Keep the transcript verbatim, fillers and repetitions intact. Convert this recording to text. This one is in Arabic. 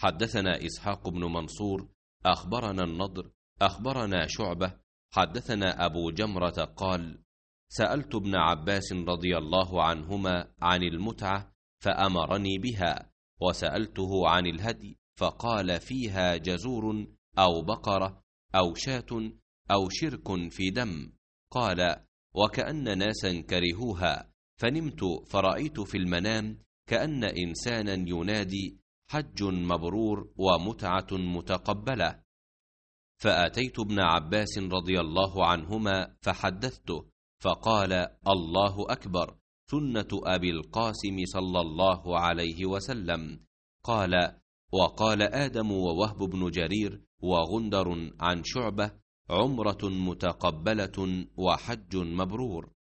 حدثنا إسحاق بن منصور أخبرنا النضر أخبرنا شعبة حدثنا أبو جمرة قال: سألت ابن عباس رضي الله عنهما عن المتعة فأمرني بها، وسألته عن الهدي فقال: فيها جزور أو بقرة أو شاة أو شرك في دم. قال: وكأن ناسا كرهوها، فنمت فرأيت في المنام كأن إنسانا ينادي: حج مبرور ومتعة متقبلة. فأتيت ابن عباس رضي الله عنهما فحدثته، فقال: الله أكبر، سنة أبي القاسم صلى الله عليه وسلم. قال: وقال آدم ووهب بن جرير وغندر عن شعبة: عمرة متقبلة وحج مبرور.